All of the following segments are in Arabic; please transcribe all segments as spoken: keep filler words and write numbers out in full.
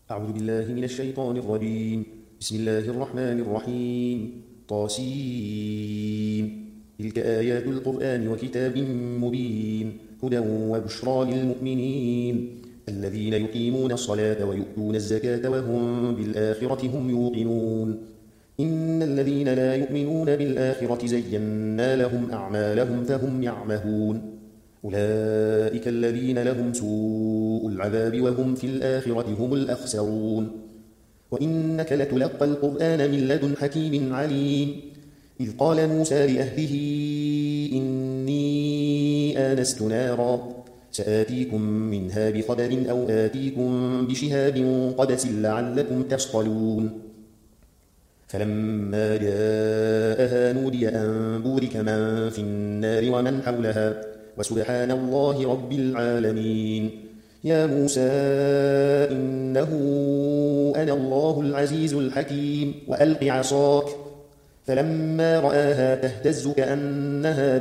أعوذ بالله من الشيطان الرجيم. بسم الله الرحمن الرحيم. طاسين. تلك آيات القرآن وكتاب مبين هدى وبشرى للمؤمنين الذين يقيمون الصلاة ويؤتون الزكاة وهم بالآخرة هم يوقنون. إن الذين لا يؤمنون بالآخرة زينا لهم أعمالهم فهم يعمهون. أولئك الذين لهم سوء العذاب وهم في الآخرة هم الأخسرون. وإنك لتلقى القرآن من لدن حكيم عليم. إذ قال موسى لأهله إني آنست نارا سآتيكم منها بخبر أو آتيكم بشهاب قبس لعلكم تصطلون. فلما جاءها نودي أن بورك من في النار ومن حولها وسبحان الله رب العالمين. يا موسى إنه أنا الله العزيز الحكيم وألق عصاك. فلما رآها تهتز كأنها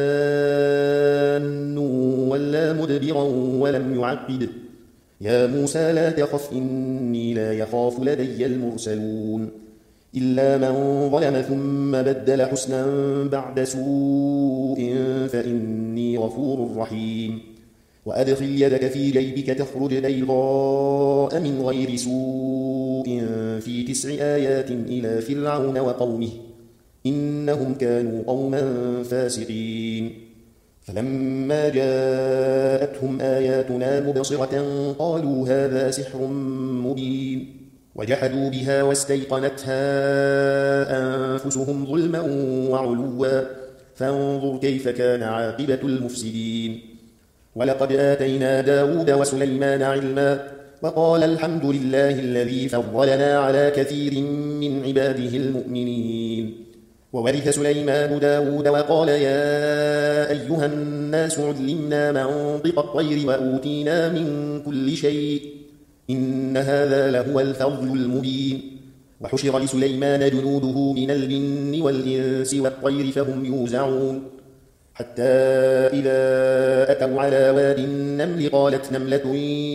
جان ولا مدبرا ولم يعقب. يا موسى لا تخف إني لا يخاف لدي المرسلون. إلا من ظلم ثم بدل حسنا بعد سوء فإني غفور رحيم. وأدخل يدك في جيبك تخرج بيضاء من غير سوء في تسع آيات إلى فرعون وقومه إنهم كانوا قوما فاسقين. فلما جاءتهم آياتنا مبصرة قالوا هذا سحر مبين وجحدوا بها واستيقنتها أنفسهم ظلما وعلوا فانظر كيف كان عاقبة المفسدين. ولقد آتينا داود وسليمان علما وقال الحمد لله الذي فضلنا على كثير من عباده المؤمنين. وورث سليمان داود وقال يا أيها الناس علمنا منطق الطير وأوتينا من كل شيء إن هذا لهو الفضل المبين. وحشر لسليمان جنوده من الجن والإنس والطير فهم يوزعون حتى إذا أتوا على واد النمل قالت نملة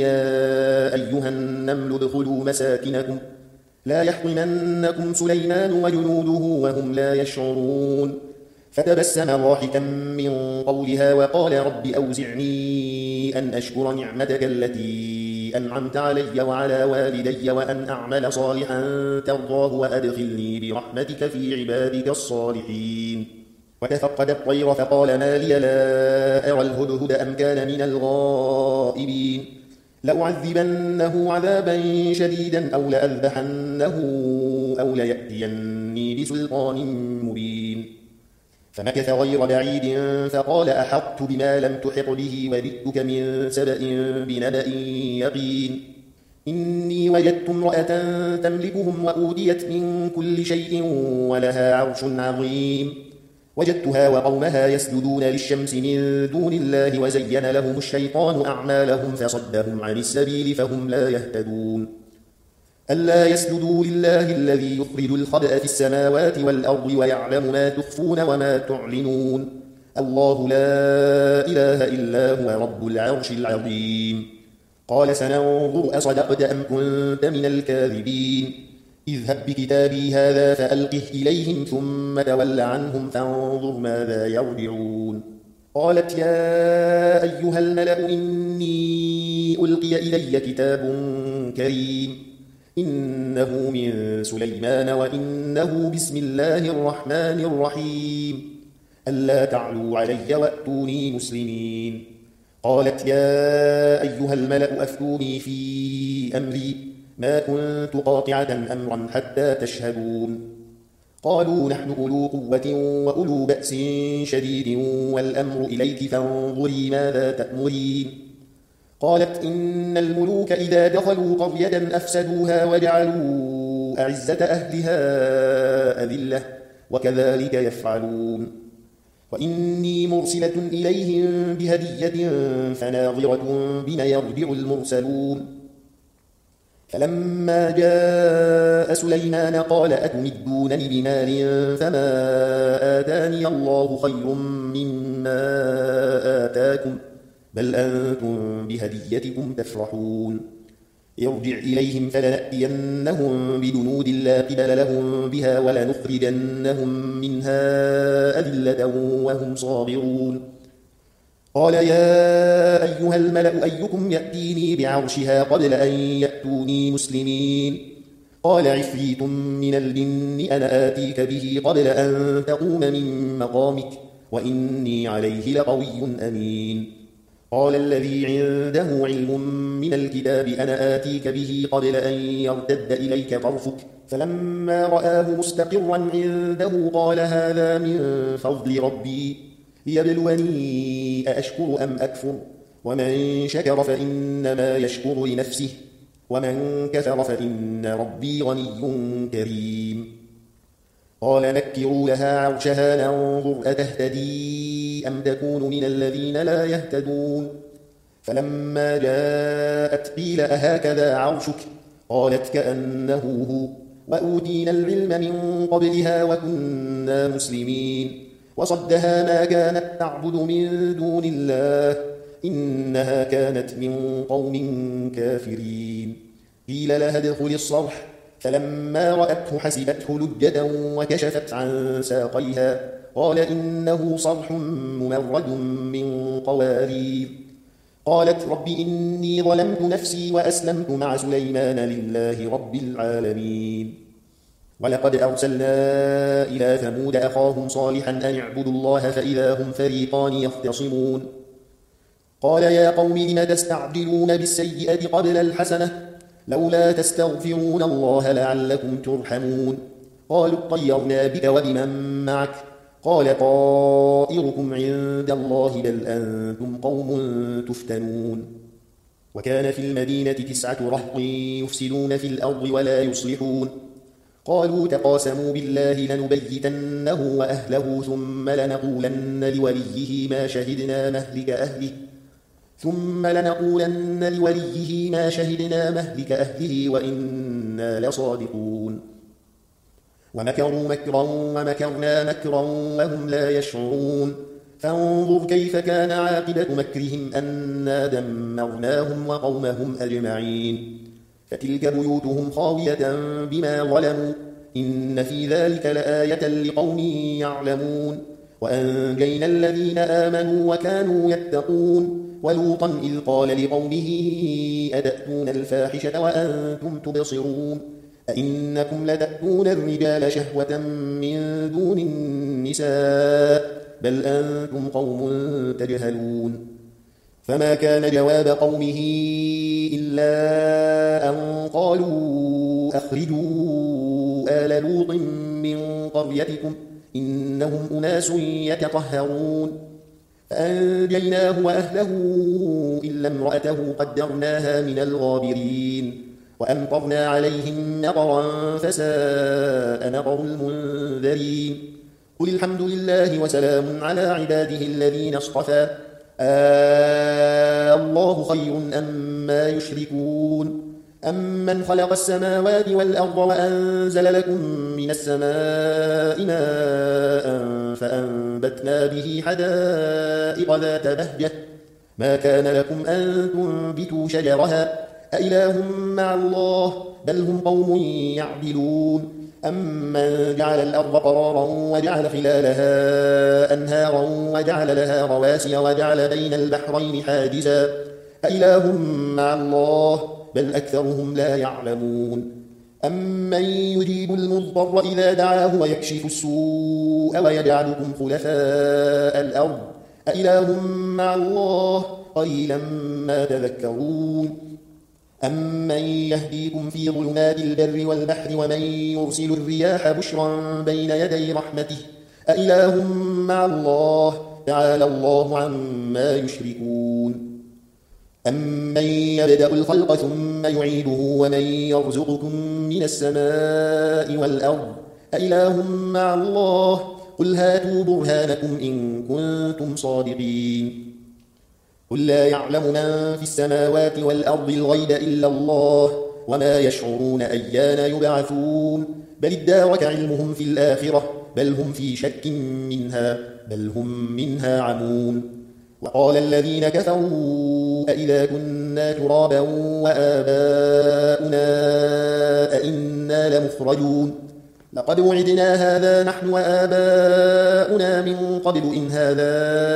يا أيها النمل ادخلوا مساكنكم لا يحطمنكم سليمان وجنوده وهم لا يشعرون. فتبسم ضاحكا من قولها وقال رب أوزعني أن أشكر نعمتك التي أنعمت علي وعلى والدي وأن أعمل صالحا ترضاه وأدخلني برحمتك في عبادك الصالحين. وتفقد الطير فقال ما لي لا أرى الهدهد أم كان من الغائبين. لأعذبنه عذابا شديدا أو لأذبحنه أو ليأتيني بسلطان مبين. فمكث غير بعيد فقال أحطت بما لم تحط به وجئتك من سبأ بنبأ يقين. إني وجدت امرأة تملكهم وأوتيت من كل شيء ولها عرش عظيم. وجدتها وقومها يسجدون للشمس من دون الله وزين لهم الشيطان أعمالهم فصدهم عن السبيل فهم لا يهتدون. ألا يسجدوا لله الذي يخرج الخبأ في السماوات والأرض ويعلم ما تخفون وما تعلنون. الله لا إله إلا هو رب العرش العظيم. قال سننظر أصدقت أم كنت من الكاذبين. اذهب بكتابي هذا فألقه إليهم ثم تول عنهم فانظر ماذا يرجعون. قالت يا أيها الملأ إني ألقي إلي كتاب كريم إنه من سليمان وإنه بسم الله الرحمن الرحيم. ألا تعلوا علي وأتوني مسلمين. قالت يا أيها الملأ أفتوني في أمري ما كنت قاطعة أمرا حتى تشهدون. قالوا نحن أولو قوة وأولو بأس شديد والأمر إليك فانظري ماذا تأمرين. قالت إن الملوك إذا دخلوا قرية أفسدوها وجعلوا أعزة أهلها أذلة وكذلك يفعلون. وإني مرسلة إليهم بهدية فناظرة بما يرجع المرسلون. فلما جاء سليمان قال أتمدونني بمال فما آتاني الله خير مما آتاكم بل أنتم بهديتكم تفرحون. ارجع إليهم فلنأتينهم بجنود لا قبل لهم بها ولنخرجنهم منها أذلة وهم صاغرون قال يا أيها الملأ أيكم يأتيني بعرشها قبل أن يأتوني مسلمين قال عفريت من الجن أنا آتيك به قبل أن تقوم من مقامك وإني عليه لقوي أمين قال الذي عنده علم من الكتاب أنا آتيك به قبل أن يرتد إليك طرفك فلما رآه مستقرا عنده قال هذا من فضل ربي ليبلوني أأشكر أم أكفر ومن شكر فإنما يشكر لنفسه ومن كفر فإن ربي غني كريم قال نكروا لها عرشها ننظر أتهتدي أم تكون من الذين لا يهتدون فلما جاءت قيل أهكذا عرشك قالت كأنه هو وأوتينا العلم من قبلها وكنا مسلمين وصدها ما كانت تعبد من دون الله إنها كانت من قوم كافرين قيل لها ادخل الصرح فلما رأته حسبته لجة وكشفت عن ساقيها قال إنه صرح ممرد من قوارير قالت رب إني ظلمت نفسي وأسلمت مع سليمان لله رب العالمين ولقد أرسلنا إلى ثمود أخاهم صالحا أن اعبدوا الله فإذا هم فريقان يختصمون قال يا قوم لم تستعجلون بالسيئة قبل الحسنة لولا تستغفرون الله لعلكم ترحمون قالوا اطيرنا بك وبمن معك قال طائركم عند الله بل أنتم قوم تفتنون وكان في المدينة تسعة رهط يفسدون في الأرض ولا يصلحون قالوا تقاسموا بالله لنبيتنه وأهله ثم لنقولن لوليه ما شهدنا مهلك أهله ثم لنقولن لوليه ما شهدنا مهلك أهله وإنا لصادقون ومكروا مكرا ومكرنا مكرا وهم لا يشعرون فانظر كيف كان عاقبة مكرهم أنا دمرناهم وقومهم أجمعين فتلك بيوتهم خاوية بما ظلموا إن في ذلك لآية لقوم يعلمون وأنجينا الذين آمنوا وكانوا يتقون ولوطا إذ قال لقومه أتأتون الفاحشة وأنتم تبصرون أئنكم لتأتون الرجال شهوة من دون النساء بل أنتم قوم تجهلون فما كان جواب قومه إلا أن قالوا أخرجوا آل لوط من قريتكم إنهم أناس يتطهرون فأنجيناه وأهله إلا امرأته قدرناها من الغابرين وأمطرنا عليهم نطرا فساء نطر المنذرين قل الحمد لله وسلام على عباده الذين اصطفى آه الله خير أما يشركون أمن خلق السماوات والأرض وأنزل لكم من السماء ماء فأنبتنا به حدائق ذات بهجة ما كان لكم أن تنبتوا شجرها أإله مع الله بل هم قوم يعدلون أمن جعل الأرض قرارا وجعل خلالها أنهارا وجعل لها رواسي وجعل بين البحرين حاجزا أإله مع الله بل أكثرهم لا يعلمون أمن يجيب المضطر إذا دعاه ويكشف السوء ويجعلكم خلفاء الأرض أإله مع الله قليلا ما تذكرون أمن يهديكم في ظلمات البر والبحر ومن يرسل الرياح بشرا بين يدي رحمته أإله مع الله تعالى الله عما يشركون أمن يبدأ الخلق ثم يعيده ومن يرزقكم من السماء والأرض أإله مع الله قل هاتوا برهانكم إن كنتم صادقين قل لا يعلم من في السماوات والأرض الغيب إلا الله وما يشعرون أيان يبعثون بل ادارك علمهم في الآخرة بل هم في شك منها بل هم منها عمون وقال الذين كفروا أإذا كنا كنا ترابا وآباؤنا أئنا لمخرجون لقد وعدنا هذا نحن وآباؤنا من قبل إن هذا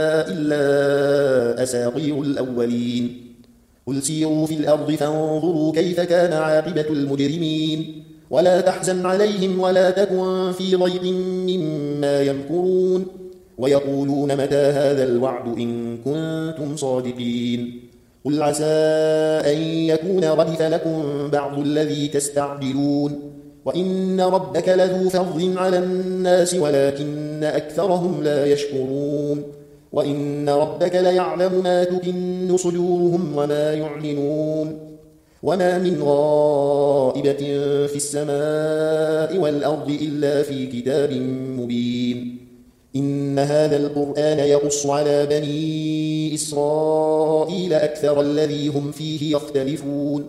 إلا أساطير الأولين قل سيروا في الأرض فانظروا كيف كان عاقبة المجرمين ولا تحزن عليهم ولا تكن في ضيق مما يمكرون ويقولون متى هذا الوعد إن كنتم صادقين قل عسى أن يكون ردف لكم بعض الذي تستعجلون وإن ربك لذو فضل على الناس ولكن أكثرهم لا يشكرون وإن ربك ليعلم ما تكن صدورهم وما يعلنون وما من غائبة في السماء والأرض إلا في كتاب مبين إن هذا القرآن يقص على بني إسرائيل أكثر الذي هم فيه يختلفون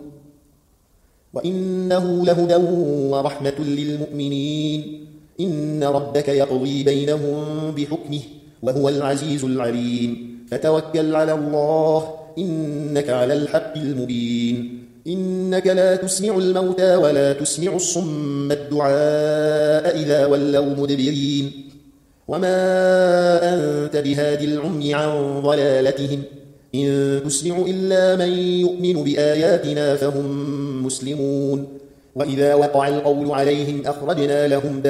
وإنه لهدى ورحمة للمؤمنين إن ربك يقضي بينهم بحكمه وهو العزيز العليم فتوكل على الله إنك على الحق المبين إنك لا تسمع الموتى ولا تسمع الصم الدعاء إذا ولوا مدبرين وما أنت بهادي العمي عن ضلالتهم إن تسمع إلا من يؤمن بآياتنا فهم مسلمون وإذا وقع القول عليهم أخرجنا لهم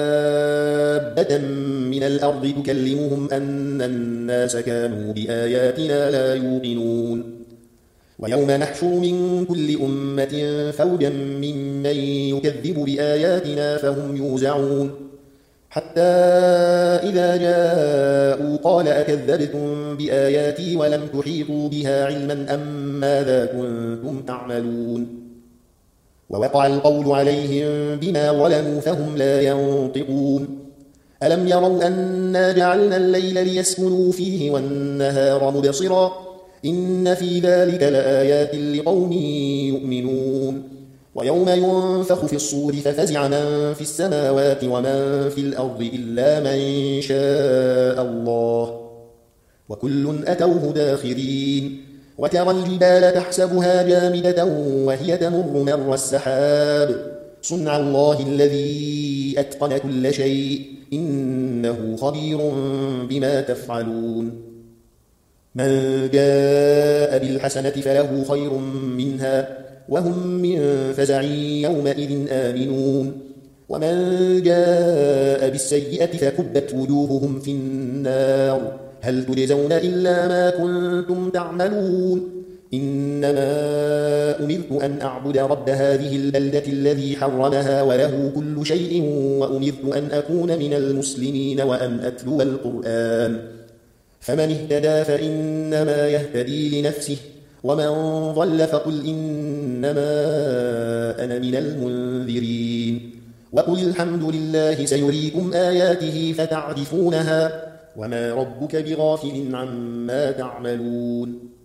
دابة من الأرض تكلمهم أن الناس كانوا بآياتنا لا يوقنون ويوم نحشر من كل أمة فوجا ممن يكذب بآياتنا فهم يوزعون حتى إذا جاءوا قال أكذبتم بآياتي ولم تحيطوا بها علما أم ماذا كنتم تعملون ووقع القول عليهم بما ظلموا فهم لا ينطقون ألم يروا أنا جعلنا الليل ليسكنوا فيه والنهار مبصرا إن في ذلك لآيات لقوم يؤمنون ويوم ينفخ في الصور ففزع من في السماوات ومن في الأرض إلا من شاء الله وكل أتوه داخرين وترى الجبال تحسبها جامدة وهي تمر مر السحاب صنع الله الذي أتقن كل شيء إنه خبير بما تفعلون من جاء بالحسنة فله خير منها وهم من فزع يومئذ آمنون ومن جاء بالسيئة فكبت وجوههم في النار هل تجزون إلا ما كنتم تعملون إنما أمرت أن أعبد رب هذه البلدة الذي حرمها وله كل شيء وأمرت أن أكون من المسلمين وأن أتلو القرآن فمن اهتدى فإنما يهتدي لنفسه ومن ضل فقل إنما أنا من المنذرين وقل الحمد لله سيريكم آياته فتعرفونها وما ربك بغافل عما تعملون